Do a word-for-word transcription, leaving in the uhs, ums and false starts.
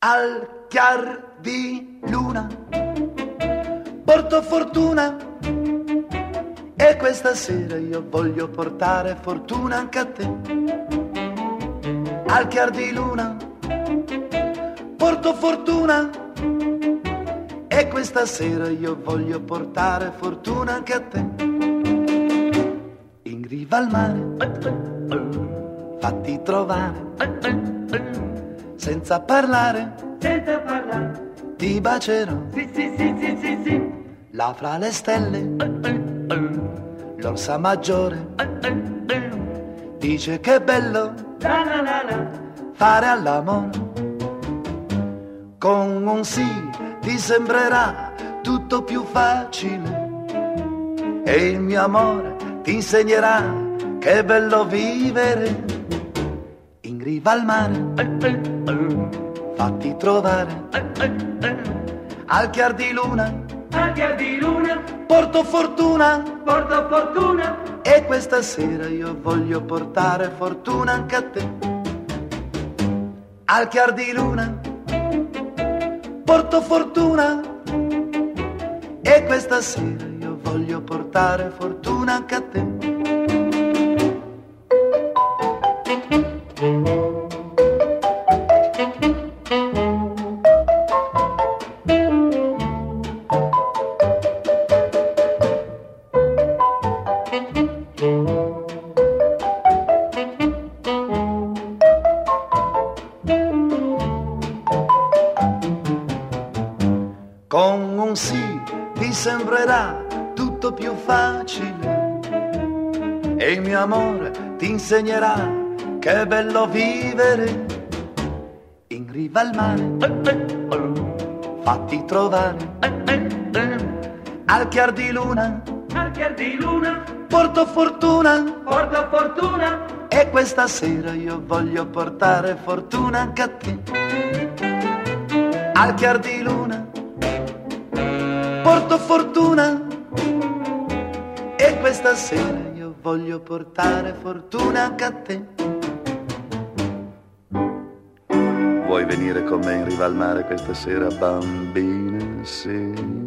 al chiar di luna porto fortuna e questa sera io voglio portare fortuna anche a te. Al chiar di luna porto fortuna e questa sera io voglio portare fortuna anche a te. In riva al mare fatti trovare senza parlare, senza parlare, ti bacerò. sì sì sì sì sì sì. Là fra le stelle l'orsa maggiore dice che è bello La la la la, fare all'amore. Con un sì ti sembrerà tutto più facile e il mio amore ti insegnerà che è bello vivere. In riva al mare fatti trovare al chiar di luna al chiar di luna porto fortuna porto fortuna e questa sera io voglio portare fortuna anche a te. Al chiar di luna porto fortuna e questa sera io voglio portare fortuna anche a te. Con un sì ti sembrerà tutto più facile e il mio amore ti insegnerà che è bello vivere. In riva al mare fatti trovare al chiar di luna al chiar di luna porto fortuna porto fortuna e questa sera io voglio portare fortuna anche a te. Al chiar di luna porto fortuna e questa sera io voglio portare fortuna anche a te. Vuoi venire con me in riva al mare questa sera, bambina? Sì.